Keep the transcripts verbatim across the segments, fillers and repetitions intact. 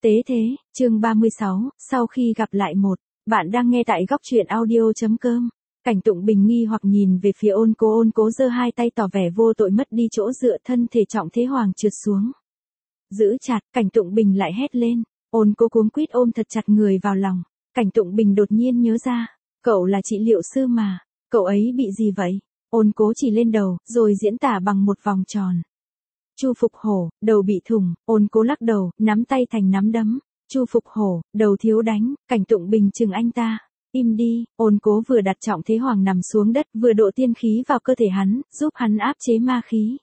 Tế thế, chương ba mươi sáu, sau khi gặp lại một, bạn đang nghe tại góc truyện audio.com. Cảnh Tụng Bình nghi hoặc nhìn về phía Ôn Cố, Ôn Cố giơ hai tay tỏ vẻ vô tội mất đi chỗ dựa, thân thể Trọng Thế Hoàng trượt xuống. Giữ chặt, Cảnh Tụng Bình lại hét lên. Ôn Cố cuống quýt ôm thật chặt người vào lòng. Cảnh Tụng Bình đột nhiên nhớ ra, cậu là trị liệu sư mà, cậu ấy bị gì vậy? Ôn Cố chỉ lên đầu, rồi diễn tả bằng một vòng tròn. Chu Phục Hổ, đầu bị thủng. Ôn Cố lắc đầu, nắm tay thành nắm đấm. Chu Phục Hổ, đầu thiếu đánh. Cảnh Tụng Bình chừng anh ta. Im đi. Ôn Cố vừa đặt Trọng Thế Hoàng nằm xuống đất, vừa độ tiên khí vào cơ thể hắn, giúp hắn áp chế ma khí.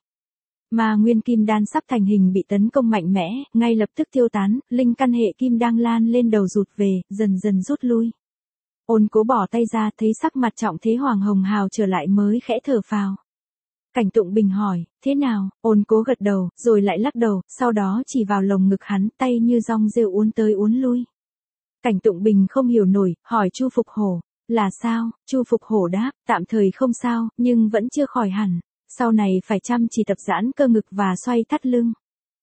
Ma nguyên kim đan sắp thành hình bị tấn công mạnh mẽ, ngay lập tức tiêu tán, linh căn hệ kim đang lan lên đầu rụt về, dần dần rút lui. Ôn Cố bỏ tay ra, thấy sắc mặt Trọng Thế Hoàng hồng hào trở lại mới khẽ thở phào. Cảnh Tụng Bình hỏi, thế nào? Ôn Cố gật đầu, rồi lại lắc đầu, sau đó chỉ vào lồng ngực hắn, tay như rong rêu uốn tới uốn lui. Cảnh Tụng Bình không hiểu nổi, hỏi Chu Phục Hổ, là sao? Chu Phục Hổ đáp, tạm thời không sao, nhưng vẫn chưa khỏi hẳn. Sau này phải chăm chỉ tập giãn cơ ngực và xoay thắt lưng.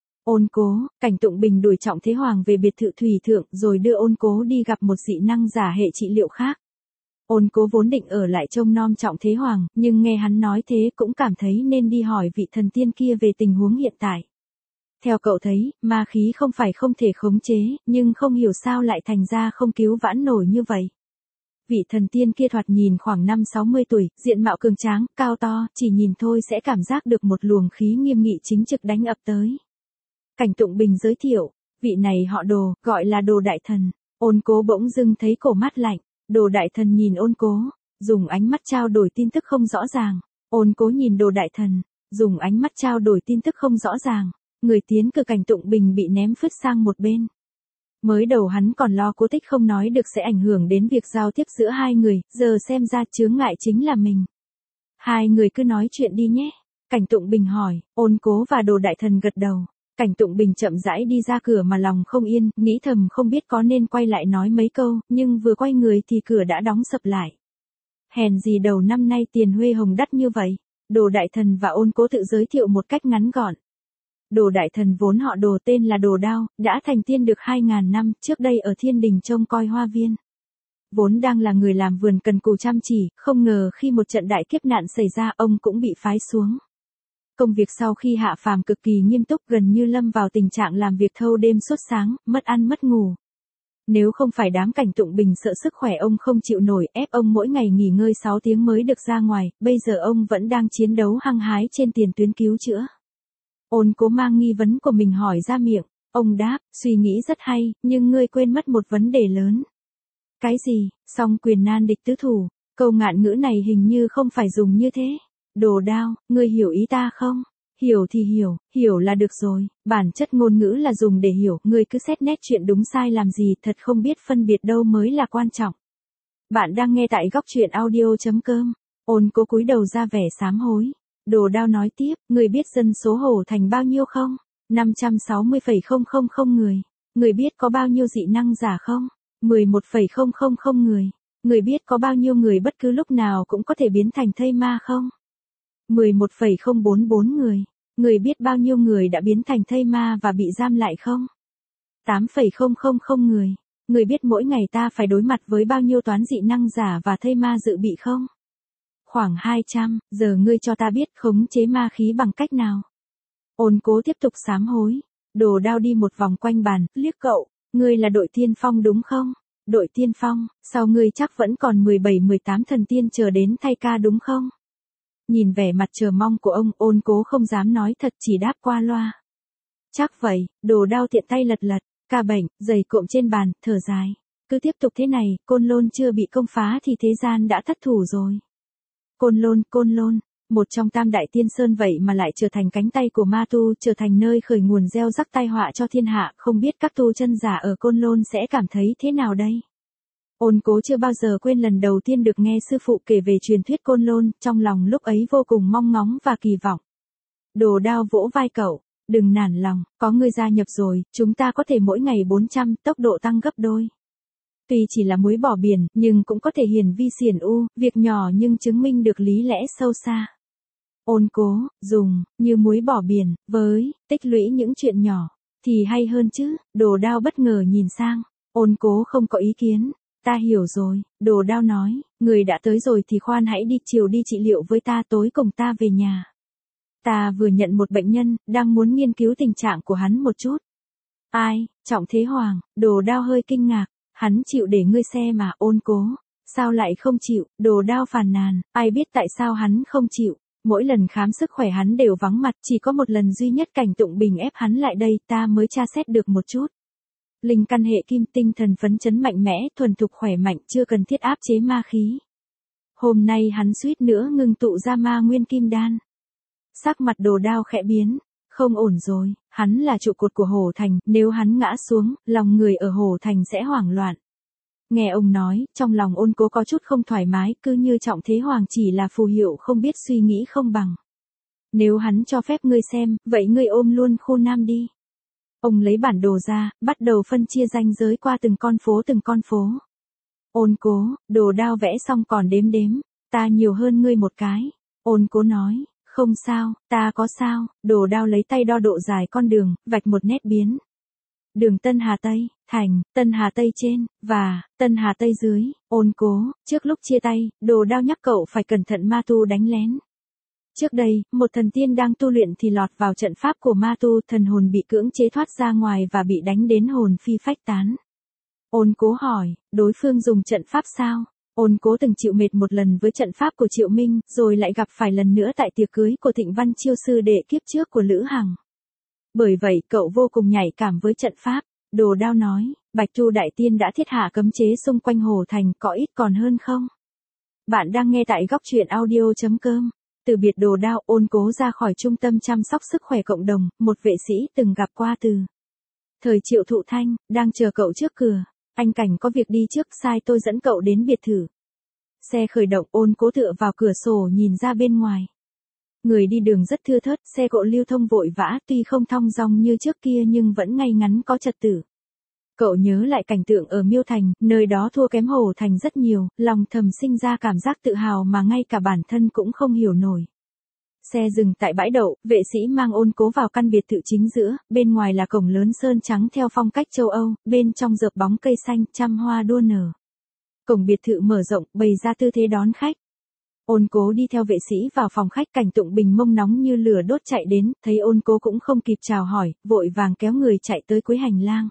Ôn Cố, Cảnh Tụng Bình đuổi Trọng Thế Hoàng về biệt thự Thủy Thượng rồi đưa Ôn Cố đi gặp một dị năng giả hệ trị liệu khác. Ôn Cố vốn định ở lại trông nom Trọng Thế Hoàng, nhưng nghe hắn nói thế cũng cảm thấy nên đi hỏi vị thần tiên kia về tình huống hiện tại. Theo cậu thấy, ma khí không phải không thể khống chế, nhưng không hiểu sao lại thành ra không cứu vãn nổi như vậy. Vị thần tiên kia thoạt nhìn khoảng năm sáu mươi tuổi, diện mạo cường tráng, cao to, chỉ nhìn thôi sẽ cảm giác được một luồng khí nghiêm nghị chính trực đánh ập tới. Cảnh Tụng Bình giới thiệu, vị này họ Đồ, gọi là Đồ Đại Thần. Ôn Cố bỗng dưng thấy cổ mát lạnh. Đồ Đại Thần nhìn Ôn Cố, dùng ánh mắt trao đổi tin tức không rõ ràng. Ôn Cố nhìn Đồ Đại Thần, dùng ánh mắt trao đổi tin tức không rõ ràng. Người tiến cử Cảnh Tụng Bình bị ném phứt sang một bên. Mới đầu hắn còn lo Cố Tích không nói được sẽ ảnh hưởng đến việc giao tiếp giữa hai người, giờ xem ra chướng ngại chính là mình. Hai người cứ nói chuyện đi nhé. Cảnh Tụng Bình hỏi. Ôn Cố và Đồ Đại Thần gật đầu. Cảnh Tụng Bình chậm rãi đi ra cửa mà lòng không yên, nghĩ thầm không biết có nên quay lại nói mấy câu, nhưng vừa quay người thì cửa đã đóng sập lại. Hèn gì đầu năm nay tiền huê hồng đắt như vậy. Đồ Đại Thần và Ôn Cố tự giới thiệu một cách ngắn gọn. Đồ Đại Thần vốn họ Đồ, tên là Đồ Đao, đã thành tiên được hai ngàn năm, trước đây ở thiên đình trông coi hoa viên. Vốn đang là người làm vườn cần cù chăm chỉ, không ngờ khi một trận đại kiếp nạn xảy ra ông cũng bị phái xuống. Công việc sau khi hạ phàm cực kỳ nghiêm túc, gần như lâm vào tình trạng làm việc thâu đêm suốt sáng, mất ăn mất ngủ. Nếu không phải đám Cảnh Tụng Bình sợ sức khỏe ông không chịu nổi, ép ông mỗi ngày nghỉ ngơi sáu tiếng mới được ra ngoài, bây giờ ông vẫn đang chiến đấu hăng hái trên tiền tuyến cứu chữa. Ôn Cố mang nghi vấn của mình hỏi ra miệng, ông đáp, suy nghĩ rất hay, nhưng ngươi quên mất một vấn đề lớn. Cái gì? Song quyền nan địch tứ thủ, câu ngạn ngữ này hình như không phải dùng như thế. Đồ Đao, ngươi hiểu ý ta không? Hiểu thì hiểu, hiểu là được rồi, bản chất ngôn ngữ là dùng để hiểu, ngươi cứ xét nét chuyện đúng sai làm gì, thật không biết phân biệt đâu mới là quan trọng. Bạn đang nghe tại góc truyện audio.com. Ôn Cố cúi đầu ra vẻ sám hối. Đồ Đao nói tiếp, ngươi biết dân số Hổ Thành bao nhiêu không? năm trăm sáu mươi phẩy không không không người. Ngươi biết có bao nhiêu dị năng giả không? mười một phẩy không không không người. Ngươi biết có bao nhiêu người bất cứ lúc nào cũng có thể biến thành thây ma không? mười một phẩy không bốn bốn người. Người biết bao nhiêu người đã biến thành thây ma và bị giam lại không? tám phẩy không không không người. Người biết mỗi ngày ta phải đối mặt với bao nhiêu toán dị năng giả và thây ma dự bị không? Khoảng hai trăm, giờ ngươi cho ta biết khống chế ma khí bằng cách nào? Ôn Cố tiếp tục sám hối. Đồ Đao đi một vòng quanh bàn, liếc cậu, ngươi là đội tiên phong đúng không? Đội tiên phong, sau ngươi chắc vẫn còn mười bảy mười tám thần tiên chờ đến thay ca đúng không? Nhìn vẻ mặt chờ mong của ông, Ôn Cố không dám nói thật, chỉ đáp qua loa. Chắc vậy. Đồ Đao tiện tay lật lật, ca bệnh, giày cộm trên bàn, thở dài. Cứ tiếp tục thế này, Côn Lôn chưa bị công phá thì thế gian đã thất thủ rồi. Côn Lôn, Côn Lôn, một trong tam đại tiên sơn vậy mà lại trở thành cánh tay của ma tu, trở thành nơi khởi nguồn gieo rắc tai họa cho thiên hạ, không biết các tu chân giả ở Côn Lôn sẽ cảm thấy thế nào đây? Ôn Cố chưa bao giờ quên lần đầu tiên được nghe sư phụ kể về truyền thuyết Côn Lôn, trong lòng lúc ấy vô cùng mong ngóng và kỳ vọng. Đồ Đao vỗ vai cậu, đừng nản lòng, có người gia nhập rồi, chúng ta có thể mỗi ngày bốn trăm, tốc độ tăng gấp đôi. Tuy chỉ là muối bỏ biển, nhưng cũng có thể hiển vi xiển u, việc nhỏ nhưng chứng minh được lý lẽ sâu xa. Ôn Cố, dùng, như muối bỏ biển, với, tích lũy những chuyện nhỏ. Thì hay hơn chứ, Đồ Đao bất ngờ nhìn sang, Ôn Cố không có ý kiến. Ta hiểu rồi, Đồ Đao nói, người đã tới rồi thì khoan hãy đi chiều đi trị liệu với ta, tối cùng ta về nhà. Ta vừa nhận một bệnh nhân, đang muốn nghiên cứu tình trạng của hắn một chút. Ai, Trọng Thế Hoàng, Đồ Đao hơi kinh ngạc, hắn chịu để ngươi xe mà. Ôn Cố, sao lại không chịu? Đồ Đao phàn nàn, ai biết tại sao hắn không chịu. Mỗi lần khám sức khỏe hắn đều vắng mặt, chỉ có một lần duy nhất Cảnh Tụng Bình ép hắn lại đây, ta mới tra xét được một chút. Linh căn hệ kim, tinh thần phấn chấn mạnh mẽ, thuần thục khỏe mạnh, chưa cần thiết áp chế ma khí. Hôm nay hắn suýt nữa ngưng tụ ra ma nguyên kim đan. Sắc mặt Đồ Đao khẽ biến, không ổn rồi, hắn là trụ cột của Hổ Thành, nếu hắn ngã xuống, lòng người ở Hổ Thành sẽ hoảng loạn. Nghe ông nói, trong lòng Ôn Cố có chút không thoải mái, cứ như Trọng Thế Hoàng chỉ là phù hiệu không biết suy nghĩ không bằng. Nếu hắn cho phép ngươi xem, vậy ngươi ôm luôn khu Nam đi. Ông lấy bản đồ ra, bắt đầu phân chia ranh giới qua từng con phố từng con phố. Ôn Cố, Đồ Đao vẽ xong còn đếm đếm, ta nhiều hơn ngươi một cái. Ôn Cố nói, không sao, ta có sao. Đồ Đao lấy tay đo độ dài con đường, vạch một nét biến. Đường Tân Hà Tây, thành, Tân Hà Tây trên, và, Tân Hà Tây dưới. Ôn Cố, trước lúc chia tay, Đồ Đao nhắc cậu phải cẩn thận ma tu đánh lén. Trước đây, một thần tiên đang tu luyện thì lọt vào trận pháp của ma tu, thần hồn bị cưỡng chế thoát ra ngoài và bị đánh đến hồn phi phách tán. Ôn Cố hỏi, đối phương dùng trận pháp sao? Ôn Cố từng chịu mệt một lần với trận pháp của Triệu Minh, rồi lại gặp phải lần nữa tại tiệc cưới của Thịnh Văn Chiêu sư đệ kiếp trước của Lữ Hằng. Bởi vậy, cậu vô cùng nhạy cảm với trận pháp. Đồ Đao nói, Bạch Tu Đại Tiên đã thiết hạ cấm chế xung quanh Hồ Thành, có ít còn hơn không? Bạn đang nghe tại góc truyện audio chấm com. Từ biệt Đồ Đao, Ôn Cố ra khỏi trung tâm chăm sóc sức khỏe cộng đồng, một vệ sĩ từng gặp qua từ thời Triệu Thụ Thanh, đang chờ cậu trước cửa. Anh Cảnh có việc đi trước, sai tôi dẫn cậu đến biệt thự. Xe khởi động, Ôn Cố tựa vào cửa sổ nhìn ra bên ngoài. Người đi đường rất thưa thớt, xe cộ lưu thông vội vã, tuy không thong dong như trước kia nhưng vẫn ngay ngắn có trật tự. Cậu nhớ lại cảnh tượng ở Miêu Thành, nơi đó thua kém Hồ Thành rất nhiều, lòng thầm sinh ra cảm giác tự hào mà ngay cả bản thân cũng không hiểu nổi. Xe dừng tại bãi đậu, vệ sĩ mang Ôn Cố vào căn biệt thự chính giữa, bên ngoài là cổng lớn sơn trắng theo phong cách châu Âu, bên trong rợp bóng cây xanh, trăm hoa đua nở. Cổng biệt thự mở rộng, bày ra tư thế đón khách. Ôn Cố đi theo vệ sĩ vào phòng khách, Cảnh Tụng Bình mông nóng như lửa đốt chạy đến, thấy Ôn Cố cũng không kịp chào hỏi, vội vàng kéo người chạy tới cuối hành lang.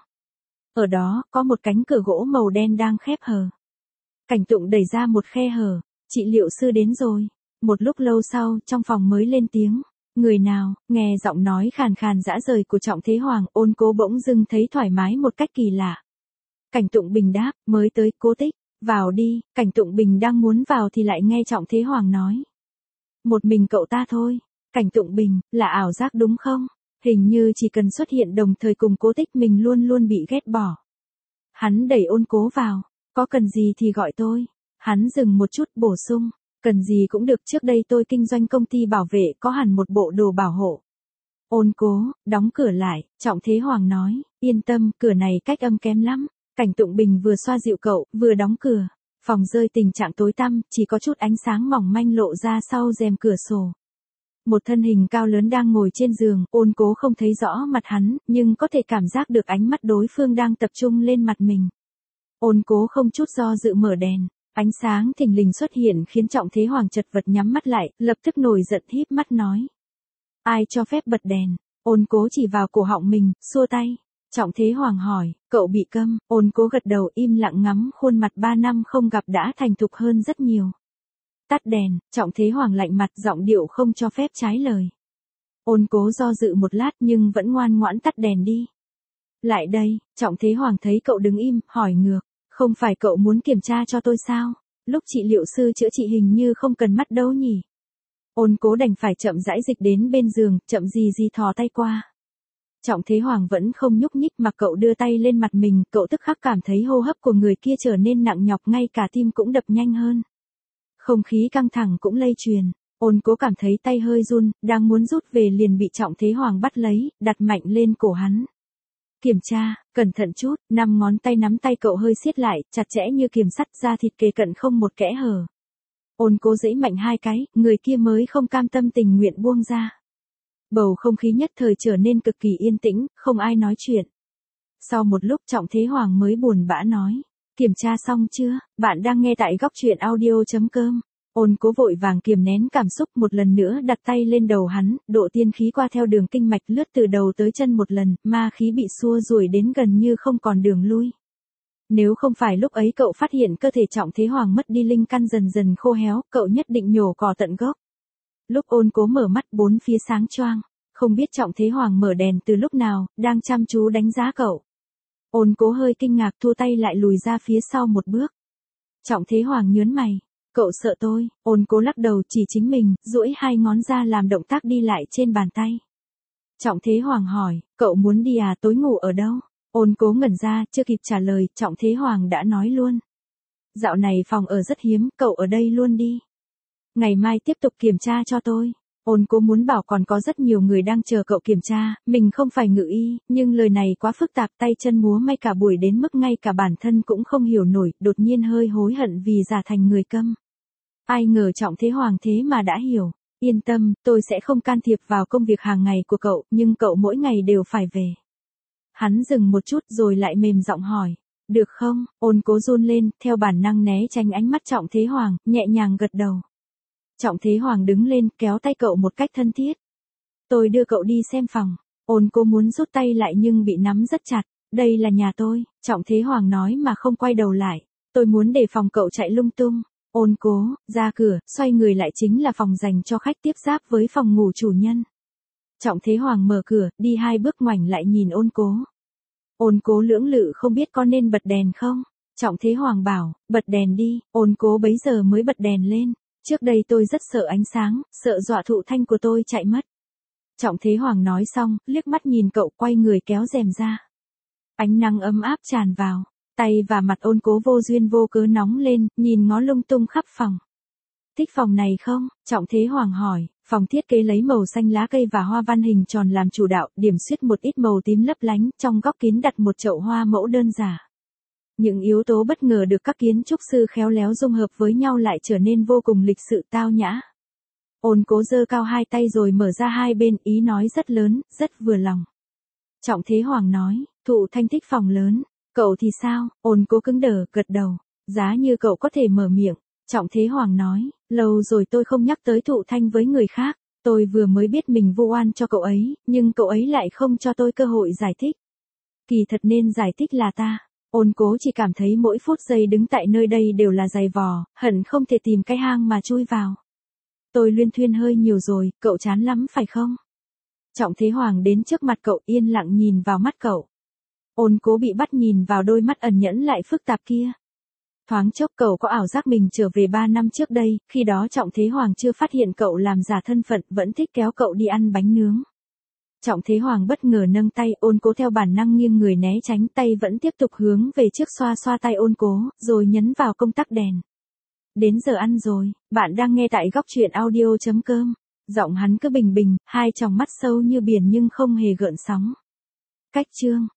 Ở đó, có một cánh cửa gỗ màu đen đang khép hờ. Cảnh Tụng đẩy ra một khe hở, trị liệu sư đến rồi. Một lúc lâu sau, trong phòng mới lên tiếng. Người nào? Nghe giọng nói khàn khàn dã rời của Trọng Thế Hoàng, Ôn Cố bỗng dưng thấy thoải mái một cách kỳ lạ. Cảnh Tụng Bình đáp, mới tới, Cố Tích. Vào đi. Cảnh Tụng Bình đang muốn vào thì lại nghe Trọng Thế Hoàng nói. Một mình cậu ta thôi. Cảnh Tụng Bình, là ảo giác đúng không? Hình như chỉ cần xuất hiện đồng thời cùng Cố Tích mình luôn luôn bị ghét bỏ. Hắn đẩy Ôn Cố vào. Có cần gì thì gọi tôi. Hắn dừng một chút bổ sung. Cần gì cũng được, trước đây tôi kinh doanh công ty bảo vệ có hẳn một bộ đồ bảo hộ. Ôn Cố, đóng cửa lại, Trọng Thế Hoàng nói, yên tâm, cửa này cách âm kém lắm. Cảnh Tụng Bình vừa xoa dịu cậu, vừa đóng cửa. Phòng rơi tình trạng tối tăm, chỉ có chút ánh sáng mỏng manh lộ ra sau rèm cửa sổ. Một thân hình cao lớn đang ngồi trên giường, Ôn Cố không thấy rõ mặt hắn, nhưng có thể cảm giác được ánh mắt đối phương đang tập trung lên mặt mình. Ôn Cố không chút do dự mở đèn. Ánh sáng thình lình xuất hiện khiến Trọng Thế Hoàng chật vật nhắm mắt lại, lập tức nổi giận híp mắt nói. Ai cho phép bật đèn? Ôn Cố chỉ vào cổ họng mình, xua tay. Trọng Thế Hoàng hỏi, cậu bị câm? Ôn Cố gật đầu im lặng ngắm khuôn mặt ba năm không gặp đã thành thục hơn rất nhiều. Tắt đèn, Trọng Thế Hoàng lạnh mặt, giọng điệu không cho phép trái lời. Ôn Cố do dự một lát nhưng vẫn ngoan ngoãn tắt đèn đi. Lại đây, Trọng Thế Hoàng thấy cậu đứng im, hỏi ngược. Không phải cậu muốn kiểm tra cho tôi sao? Lúc trị liệu sư chữa trị hình như không cần mắt đâu nhỉ? Ôn Cố đành phải chậm rãi dịch đến bên giường, chậm gì gì thò tay qua. Trọng Thế Hoàng vẫn không nhúc nhích mà cậu đưa tay lên mặt mình, cậu tức khắc cảm thấy hô hấp của người kia trở nên nặng nhọc, ngay cả tim cũng đập nhanh hơn. Không khí căng thẳng cũng lây truyền. Ôn Cố cảm thấy tay hơi run, đang muốn rút về liền bị Trọng Thế Hoàng bắt lấy, đặt mạnh lên cổ hắn. Kiểm tra, cẩn thận chút, năm ngón tay nắm tay cậu hơi siết lại, chặt chẽ như kiềm sắt, da thịt kề cận không một kẽ hở. Ôn Cố giãy mạnh hai cái, người kia mới không cam tâm tình nguyện buông ra. Bầu không khí nhất thời trở nên cực kỳ yên tĩnh, không ai nói chuyện. Sau một lúc Trọng Thế Hoàng mới buồn bã nói. Kiểm tra xong chưa? Bạn đang nghe tại góc truyện audio.com. Ôn Cố vội vàng kiềm nén cảm xúc, một lần nữa đặt tay lên đầu hắn, độ tiên khí qua theo đường kinh mạch lướt từ đầu tới chân một lần, ma khí bị xua đuổi đến gần như không còn đường lui. Nếu không phải lúc ấy cậu phát hiện cơ thể Trọng Thế Hoàng mất đi linh căn dần dần khô héo, cậu nhất định nhổ cỏ tận gốc. Lúc Ôn Cố mở mắt bốn phía sáng choang, không biết Trọng Thế Hoàng mở đèn từ lúc nào, đang chăm chú đánh giá cậu. Ôn Cố hơi kinh ngạc thua tay lại lùi ra phía sau một bước. Trọng Thế Hoàng nhớn mày. Cậu sợ tôi? Ôn Cố lắc đầu chỉ chính mình, duỗi hai ngón ra làm động tác đi lại trên bàn tay. Trọng Thế Hoàng hỏi, cậu muốn đi à, tối ngủ ở đâu? Ôn Cố ngẩn ra, chưa kịp trả lời, Trọng Thế Hoàng đã nói luôn. Dạo này phòng ở rất hiếm, cậu ở đây luôn đi. Ngày mai tiếp tục kiểm tra cho tôi. Ôn Cố muốn bảo còn có rất nhiều người đang chờ cậu kiểm tra, mình không phải ngự y, nhưng lời này quá phức tạp, tay chân múa may cả buổi đến mức ngay cả bản thân cũng không hiểu nổi, đột nhiên hơi hối hận vì giả thành người câm. Ai ngờ Trọng Thế Hoàng thế mà đã hiểu. Yên tâm, tôi sẽ không can thiệp vào công việc hàng ngày của cậu, nhưng cậu mỗi ngày đều phải về. Hắn dừng một chút rồi lại mềm giọng hỏi. Được không? Ôn Cố run lên, theo bản năng né tránh ánh mắt Trọng Thế Hoàng, nhẹ nhàng gật đầu. Trọng Thế Hoàng đứng lên, kéo tay cậu một cách thân thiết. Tôi đưa cậu đi xem phòng. Ôn Cố muốn rút tay lại nhưng bị nắm rất chặt. Đây là nhà tôi, Trọng Thế Hoàng nói mà không quay đầu lại. Tôi muốn để phòng cậu chạy lung tung. Ôn Cố, ra cửa, xoay người lại chính là phòng dành cho khách tiếp giáp với phòng ngủ chủ nhân. Trọng Thế Hoàng mở cửa, đi hai bước ngoảnh lại nhìn Ôn Cố. Ôn Cố lưỡng lự không biết có nên bật đèn không? Trọng Thế Hoàng bảo, bật đèn đi, Ôn Cố bấy giờ mới bật đèn lên. Trước đây tôi rất sợ ánh sáng, sợ dọa thụ thanh của tôi chạy mất. Trọng Thế Hoàng nói xong, liếc mắt nhìn cậu quay người kéo rèm ra. Ánh nắng ấm áp tràn vào. Tay và mặt Ôn Cố vô duyên vô cớ nóng lên, nhìn ngó lung tung khắp phòng. Thích phòng này không? Trọng Thế Hoàng hỏi. Phòng thiết kế lấy màu xanh lá cây và hoa văn hình tròn làm chủ đạo, điểm xuyết một ít màu tím lấp lánh, trong góc kín đặt một chậu hoa mẫu đơn giản. Những yếu tố bất ngờ được các kiến trúc sư khéo léo dung hợp với nhau lại trở nên vô cùng lịch sự tao nhã. Ôn Cố giơ cao hai tay rồi mở ra hai bên, ý nói rất lớn, rất vừa lòng. Trọng Thế Hoàng nói, Thụ Thanh thích phòng lớn. Cậu thì sao? Ôn Cố cứng đờ, gật đầu. Giá như cậu có thể mở miệng. Trọng Thế Hoàng nói, lâu rồi tôi không nhắc tới Thụ Thanh với người khác. Tôi vừa mới biết mình vu oan cho cậu ấy, nhưng cậu ấy lại không cho tôi cơ hội giải thích. Kỳ thật nên giải thích là ta. Ôn Cố chỉ cảm thấy mỗi phút giây đứng tại nơi đây đều là dày vò, hận không thể tìm cái hang mà chui vào. Tôi luyên thuyên hơi nhiều rồi, cậu chán lắm phải không? Trọng Thế Hoàng đến trước mặt cậu yên lặng nhìn vào mắt cậu. Ôn Cố bị bắt nhìn vào đôi mắt ẩn nhẫn lại phức tạp kia. Thoáng chốc cậu có ảo giác mình trở về ba năm trước đây, khi đó Trọng Thế Hoàng chưa phát hiện cậu làm giả thân phận, vẫn thích kéo cậu đi ăn bánh nướng. Trọng Thế Hoàng bất ngờ nâng tay, Ôn Cố theo bản năng nghiêng người né tránh, tay vẫn tiếp tục hướng về trước xoa xoa tay Ôn Cố, rồi nhấn vào công tắc đèn. Đến giờ ăn rồi, bạn đang nghe tại góc truyện audio.com. Giọng hắn cứ bình bình, hai tròng mắt sâu như biển nhưng không hề gợn sóng. Cách chương